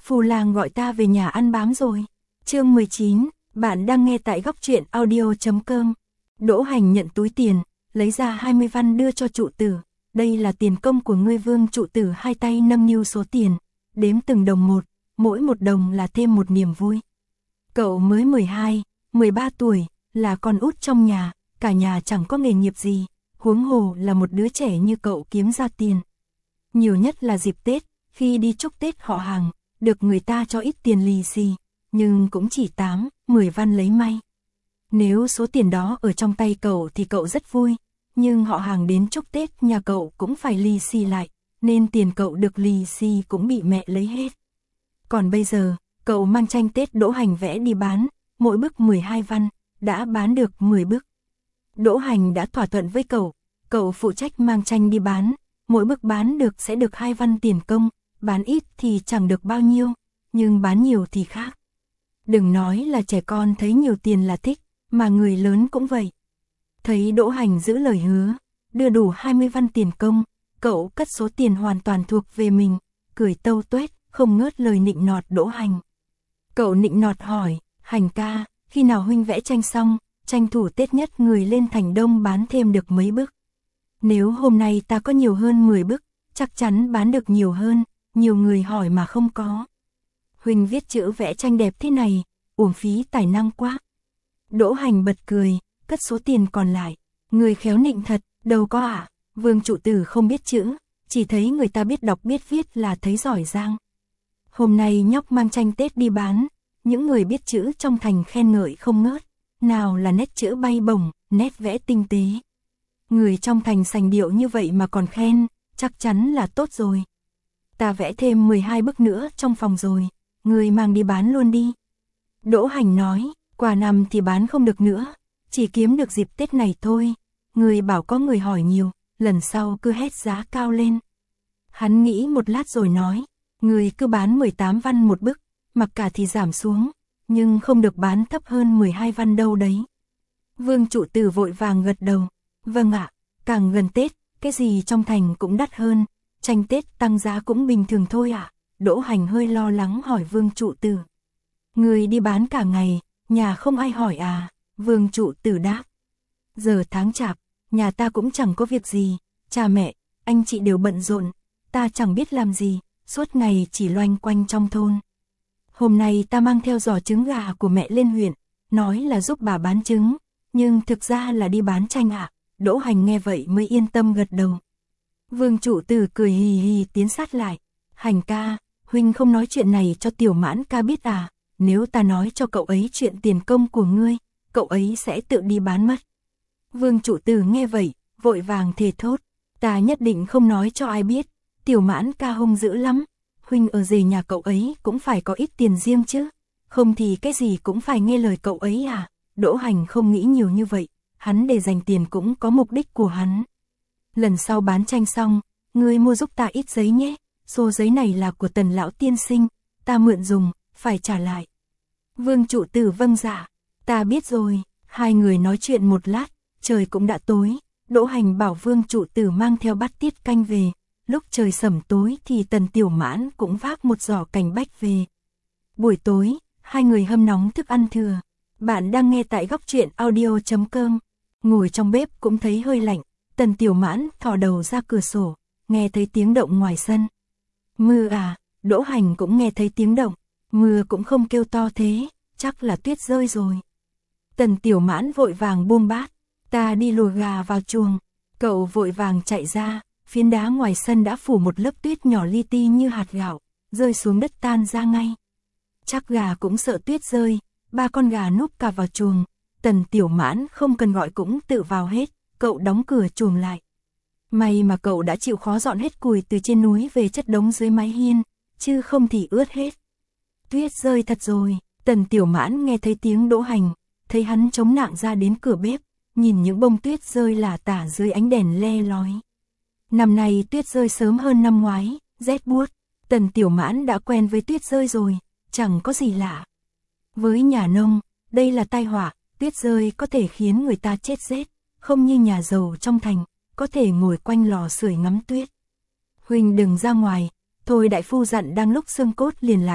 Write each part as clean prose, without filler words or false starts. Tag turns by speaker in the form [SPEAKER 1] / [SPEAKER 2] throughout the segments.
[SPEAKER 1] Phù lang gọi ta về nhà ăn bám rồi. Chương 19, bạn đang nghe tại góc truyện audio.com. Đỗ Hành nhận túi tiền, lấy ra 20 văn đưa cho trụ tử. Đây là tiền công của ngươi Vương. Trụ tử hai tay nâng niu số tiền, đếm từng đồng một, mỗi một đồng là thêm một niềm vui. Cậu mới 12, 13 tuổi, là con út trong nhà, cả nhà chẳng có nghề nghiệp gì, huống hồ là một đứa trẻ như cậu kiếm ra tiền. Nhiều nhất là dịp Tết, khi đi chúc Tết họ hàng, được người ta cho ít tiền lì xì, nhưng cũng chỉ 8, 10 văn lấy may. Nếu số tiền đó ở trong tay cậu thì cậu rất vui, nhưng họ hàng đến chúc Tết nhà cậu cũng phải lì xì lại, nên tiền cậu được lì xì cũng bị mẹ lấy hết. Còn bây giờ, cậu mang tranh Tết Đỗ Hành vẽ đi bán, mỗi bức 12 văn, đã bán được 10 bức. Đỗ Hành đã thỏa thuận với cậu phụ trách mang tranh đi bán, mỗi bức bán được sẽ được 2 văn tiền công, bán ít thì chẳng được bao nhiêu, nhưng bán nhiều thì khác. Đừng nói là trẻ con thấy nhiều tiền là thích, mà người lớn cũng vậy. Thấy Đỗ Hành giữ lời hứa, đưa đủ 20 văn tiền công, cậu cất số tiền hoàn toàn thuộc về mình, cười tâu tuét, không ngớt lời nịnh nọt Đỗ Hành. Cậu nịnh nọt hỏi, Hành ca, khi nào huynh vẽ tranh xong, tranh thủ Tết nhất người lên thành Đông bán thêm được mấy bức. Nếu hôm nay ta có nhiều hơn 10 bức, chắc chắn bán được nhiều hơn, nhiều người hỏi mà không có. Huynh viết chữ vẽ tranh đẹp thế này, uổng phí tài năng quá. Đỗ Hành bật cười, cất số tiền còn lại. Người khéo nịnh thật, đâu có ạ. Vương trụ tử không biết chữ, chỉ thấy người ta biết đọc biết viết là thấy giỏi giang. Hôm nay nhóc mang tranh Tết đi bán, những người biết chữ trong thành khen ngợi không ngớt. Nào là nét chữ bay bổng, nét vẽ tinh tế. Người trong thành sành điệu như vậy mà còn khen, chắc chắn là tốt rồi. Ta vẽ thêm 12 bức nữa trong phòng rồi, người mang đi bán luôn đi. Đỗ Hành nói, quà năm thì bán không được nữa, chỉ kiếm được dịp Tết này thôi. Người bảo có người hỏi nhiều, lần sau cứ hét giá cao lên. Hắn nghĩ một lát rồi nói, người cứ bán 18 văn một bức, mặc cả thì giảm xuống, nhưng không được bán thấp hơn 12 văn đâu đấy. Vương trụ tử vội vàng gật đầu, vâng ạ, càng gần Tết, cái gì trong thành cũng đắt hơn, tranh Tết tăng giá cũng bình thường thôi ạ. Đỗ Hành hơi lo lắng hỏi Vương trụ tử. Người đi bán cả ngày, nhà không ai hỏi à? Vương trụ tử đáp. Giờ tháng chạp, nhà ta cũng chẳng có việc gì, cha mẹ, anh chị đều bận rộn, ta chẳng biết làm gì, suốt ngày chỉ loanh quanh trong thôn. Hôm nay ta mang theo giỏ trứng gà của mẹ lên huyện, nói là giúp bà bán trứng, nhưng thực ra là đi bán tranh ạ. Đỗ Hành nghe vậy mới yên tâm gật đầu. Vương trụ tử cười hì hì tiến sát lại. Hành ca, huynh không nói chuyện này cho Tiểu Mãn ca biết à? Nếu ta nói cho cậu ấy chuyện tiền công của ngươi, cậu ấy sẽ tự đi bán mất. Vương trụ tử nghe vậy, vội vàng thề thốt. Ta nhất định không nói cho ai biết, Tiểu Mãn ca hung dữ lắm. Huynh ở rể nhà cậu ấy cũng phải có ít tiền riêng chứ, không thì cái gì cũng phải nghe lời cậu ấy à? Đỗ Hành không nghĩ nhiều như vậy, hắn để dành tiền cũng có mục đích của hắn. Lần sau bán tranh xong, ngươi mua giúp ta ít giấy nhé, số giấy này là của Tần lão tiên sinh, ta mượn dùng, phải trả lại. Vương trụ tử vâng dạ, ta biết rồi. Hai người nói chuyện một lát, trời cũng đã tối. Đỗ Hành bảo Vương trụ tử mang theo bát tiết canh về. Lúc trời sẩm tối thì Tần Tiểu Mãn cũng vác một giỏ cành bách về. Buổi tối, hai người hâm nóng thức ăn thừa. Bạn đang nghe tại góc truyện audio.com. Ngồi trong bếp cũng thấy hơi lạnh, Tần Tiểu Mãn thò đầu ra cửa sổ, nghe thấy tiếng động ngoài sân. Mưa à? Đỗ Hành cũng nghe thấy tiếng động, mưa cũng không kêu to thế, chắc là tuyết rơi rồi. Tần Tiểu Mãn vội vàng buông bát, ta đi lùa gà vào chuồng. Cậu vội vàng chạy ra, phiến đá ngoài sân đã phủ một lớp tuyết nhỏ li ti như hạt gạo, rơi xuống đất tan ra ngay. Chắc gà cũng sợ tuyết rơi, ba con gà núp cả vào chuồng. Tần Tiểu Mãn không cần gọi cũng tự vào hết, cậu đóng cửa chuồng lại. May mà cậu đã chịu khó dọn hết củi từ trên núi về chất đống dưới mái hiên, chứ không thì ướt hết. Tuyết rơi thật rồi. Tần Tiểu Mãn nghe thấy tiếng Đỗ Hành, thấy hắn chống nạng ra đến cửa bếp, nhìn những bông tuyết rơi lả tả dưới ánh đèn le lói. Năm nay tuyết rơi sớm hơn năm ngoái, rét buốt. Tần Tiểu Mãn đã quen với tuyết rơi rồi, chẳng có gì lạ. Với nhà nông, đây là tai họa, tuyết rơi có thể khiến người ta chết rét, không như nhà giàu trong thành, có thể ngồi quanh lò sưởi ngắm tuyết. Huynh đừng ra ngoài, thôi đại phu dặn đang lúc xương cốt liền lại,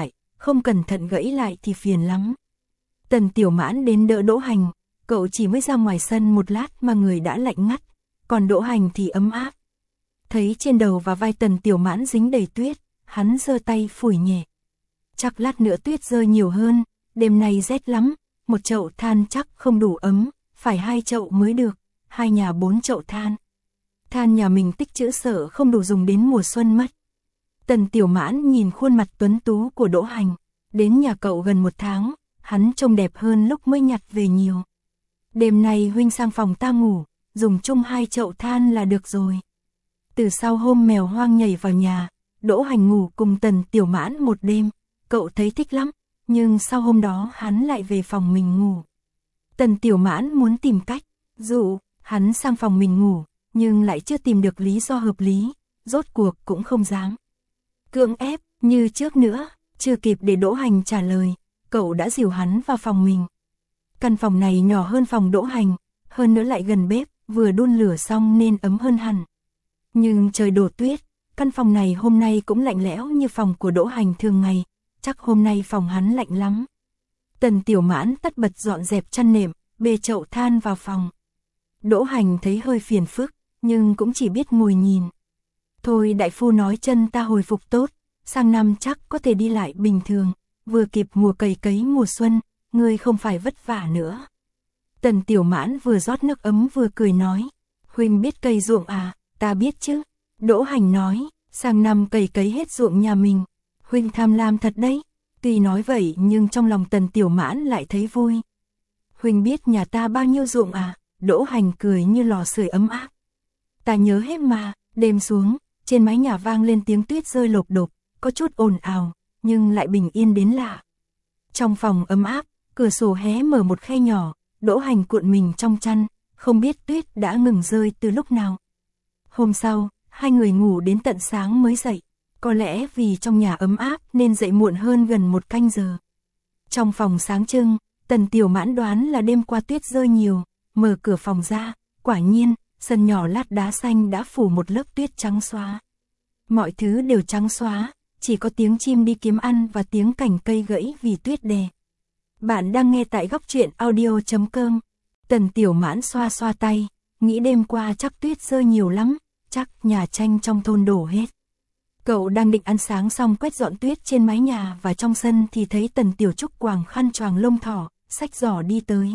[SPEAKER 1] không cẩn thận gãy lại thì phiền lắm. Tần Tiểu Mãn đến đỡ Đỗ Hành, cậu chỉ mới ra ngoài sân một lát mà người đã lạnh ngắt, còn Đỗ Hành thì ấm áp. Thấy trên đầu và vai Tần Tiểu Mãn dính đầy tuyết, hắn giơ tay phủi nhẹ. Chắc lát nữa tuyết rơi nhiều hơn, đêm nay rét lắm, một chậu than chắc không đủ ấm, phải 2 chậu mới được, 2 nhà 4 chậu than. Than nhà mình tích trữ sợ không đủ dùng đến mùa xuân mất. Tần Tiểu Mãn nhìn khuôn mặt tuấn tú của Đỗ Hành, đến nhà cậu gần 1 tháng, hắn trông đẹp hơn lúc mới nhặt về nhiều. Đêm nay huynh sang phòng ta ngủ, dùng chung 2 chậu than là được rồi. Từ sau hôm mèo hoang nhảy vào nhà, Đỗ Hành ngủ cùng Tần Tiểu Mãn một đêm, cậu thấy thích lắm, nhưng sau hôm đó hắn lại về phòng mình ngủ. Tần Tiểu Mãn muốn tìm cách dụ hắn sang phòng mình ngủ, nhưng lại chưa tìm được lý do hợp lý, rốt cuộc cũng không dám cưỡng ép như trước nữa. Chưa kịp để Đỗ Hành trả lời, cậu đã dìu hắn vào phòng mình. Căn phòng này nhỏ hơn phòng Đỗ Hành, hơn nữa lại gần bếp, vừa đun lửa xong nên ấm hơn hẳn. Nhưng trời đổ tuyết, căn phòng này hôm nay cũng lạnh lẽo như phòng của Đỗ Hành thường ngày, chắc hôm nay phòng hắn lạnh lắm. Tần Tiểu Mãn tất bật dọn dẹp chăn nệm, bê chậu than vào phòng. Đỗ Hành thấy hơi phiền phức, nhưng cũng chỉ biết ngồi nhìn. Thôi đại phu nói chân ta hồi phục tốt, sang năm chắc có thể đi lại bình thường, vừa kịp mùa cày cấy mùa xuân, ngươi không phải vất vả nữa. Tần Tiểu Mãn vừa rót nước ấm vừa cười nói, huynh biết cày ruộng à, ta biết chứ. Đỗ Hành nói, sang năm cày cấy hết ruộng nhà mình, huynh tham lam thật đấy. Tuy nói vậy nhưng trong lòng Tần Tiểu Mãn lại thấy vui. Huynh biết nhà ta bao nhiêu ruộng à, Đỗ Hành cười như lò sưởi ấm áp. Ta nhớ hết mà. Đêm xuống, trên mái nhà vang lên tiếng tuyết rơi lộp độp, có chút ồn ào, nhưng lại bình yên đến lạ. Trong phòng ấm áp, cửa sổ hé mở một khe nhỏ, Đỗ Hành cuộn mình trong chăn, không biết tuyết đã ngừng rơi từ lúc nào. Hôm sau, hai người ngủ đến tận sáng mới dậy, có lẽ vì trong nhà ấm áp nên dậy muộn hơn gần 1 canh giờ. Trong phòng sáng trưng, Tần Tiểu Mãn đoán là đêm qua tuyết rơi nhiều, mở cửa phòng ra, quả nhiên, sân nhỏ lát đá xanh đã phủ một lớp tuyết trắng xóa. Mọi thứ đều trắng xóa, chỉ có tiếng chim đi kiếm ăn và tiếng cành cây gãy vì tuyết đè. Bạn đang nghe tại góc truyện audio.com. Tần Tiểu Mãn xoa xoa tay, nghĩ đêm qua chắc tuyết rơi nhiều lắm, chắc nhà tranh trong thôn đổ hết. Cậu đang định ăn sáng xong quét dọn tuyết trên mái nhà và trong sân thì thấy Tần Tiểu Trúc quàng khăn choàng lông thỏ, xách giỏ đi tới.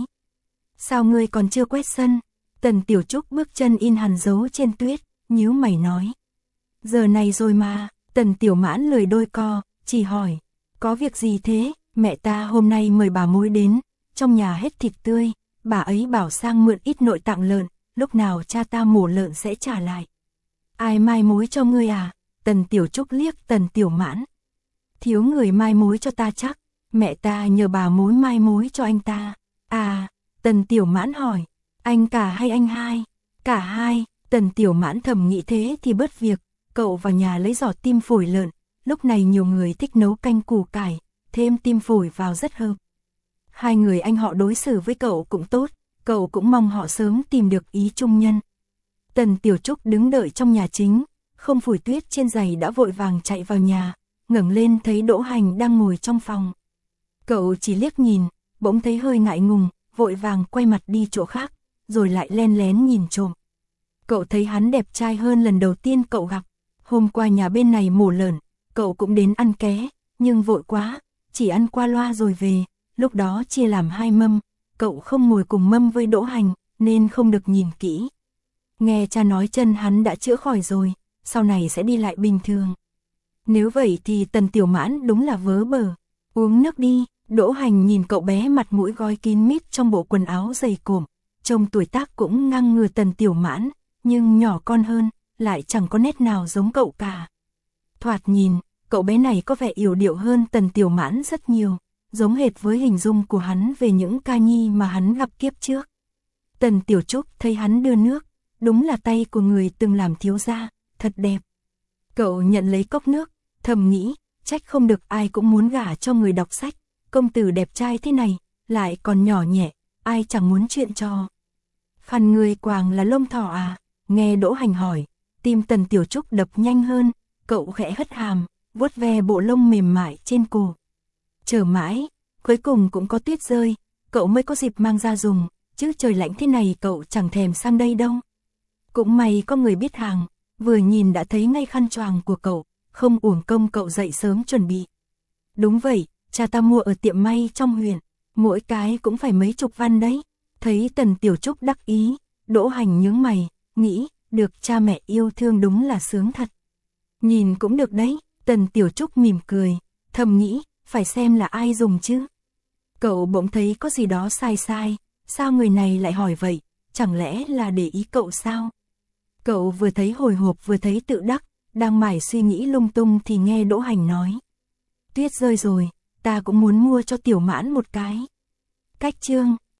[SPEAKER 1] Sao ngươi còn chưa quét sân? Tần Tiểu Trúc bước chân in hằn dấu trên tuyết, nhíu mày nói. Giờ này rồi mà. Tần Tiểu Mãn lười đôi co, chỉ hỏi. Có việc gì thế? Mẹ ta hôm nay mời bà mối đến, trong nhà hết thịt tươi, bà ấy bảo sang mượn ít nội tạng lợn, lúc nào cha ta mổ lợn sẽ trả lại. Ai mai mối cho ngươi à? Tần Tiểu Trúc liếc Tần Tiểu Mãn. Thiếu người mai mối cho ta chắc, mẹ ta nhờ bà mối mai mối cho anh ta. À, Tần Tiểu Mãn hỏi, anh cả hay anh hai? Cả hai. Tần Tiểu Mãn thầm nghĩ thế thì bớt việc, cậu vào nhà lấy giỏ tim phổi lợn, lúc này nhiều người thích nấu canh củ cải, thêm tim phổi vào rất hợp. Hai người anh họ đối xử với cậu cũng tốt, cậu cũng mong họ sớm tìm được ý chung nhân. Tần Tiểu Trúc đứng đợi trong nhà chính, không phủi tuyết trên giày đã vội vàng chạy vào nhà, ngẩng lên thấy Đỗ Hành đang ngồi trong phòng. Cậu chỉ liếc nhìn, bỗng thấy hơi ngại ngùng, vội vàng quay mặt đi chỗ khác, rồi lại len lén nhìn trộm. Cậu thấy hắn đẹp trai hơn lần đầu tiên cậu gặp. Hôm qua nhà bên này mổ lợn, cậu cũng đến ăn ké, nhưng vội quá, chỉ ăn qua loa rồi về, lúc đó chia làm 2 mâm, cậu không ngồi cùng mâm với Đỗ Hành, nên không được nhìn kỹ. Nghe cha nói chân hắn đã chữa khỏi rồi, sau này sẽ đi lại bình thường. Nếu vậy thì Tần Tiểu Mãn đúng là vớ bở. Uống nước đi. Đỗ Hành nhìn cậu bé mặt mũi gói kín mít trong bộ quần áo dày cộm, trông tuổi tác cũng ngang ngửa Tần Tiểu Mãn, nhưng nhỏ con hơn, lại chẳng có nét nào giống cậu cả. Thoạt nhìn, cậu bé này có vẻ yểu điệu hơn Tần Tiểu Mãn rất nhiều, giống hệt với hình dung của hắn về những ca nhi mà hắn gặp kiếp trước. Tần Tiểu Trúc thấy hắn đưa nước, đúng là tay của người từng làm thiếu gia, thật đẹp. Cậu nhận lấy cốc nước, thầm nghĩ, trách không được ai cũng muốn gả cho người đọc sách, công tử đẹp trai thế này, lại còn nhỏ nhẹ, ai chẳng muốn chuyện trò. Khăn người quàng là lông thỏ à? Nghe Đỗ Hành hỏi, tim Tần Tiểu Trúc đập nhanh hơn, cậu khẽ hất hàm, vuốt ve bộ lông mềm mại trên cổ. Chờ mãi, cuối cùng cũng có tuyết rơi, cậu mới có dịp mang ra dùng, chứ trời lạnh thế này cậu chẳng thèm sang đây đâu. Cũng may có người biết hàng, vừa nhìn đã thấy ngay khăn choàng của cậu, không uổng công cậu dậy sớm chuẩn bị. Đúng vậy, cha ta mua ở tiệm may trong huyện, mỗi cái cũng phải mấy chục văn đấy. Thấy Tần Tiểu Trúc đắc ý, Đỗ Hành nhướng mày, nghĩ, được cha mẹ yêu thương đúng là sướng thật. Nhìn cũng được đấy, Tần Tiểu Trúc mỉm cười, thầm nghĩ, phải xem là ai dùng chứ. Cậu bỗng thấy có gì đó sai sai, sao người này lại hỏi vậy, chẳng lẽ là để ý cậu sao? Cậu vừa thấy hồi hộp vừa thấy tự đắc, đang mải suy nghĩ lung tung thì nghe Đỗ Hành nói. Tuyết rơi rồi, ta cũng muốn mua cho Tiểu Mãn một cái. Cách chương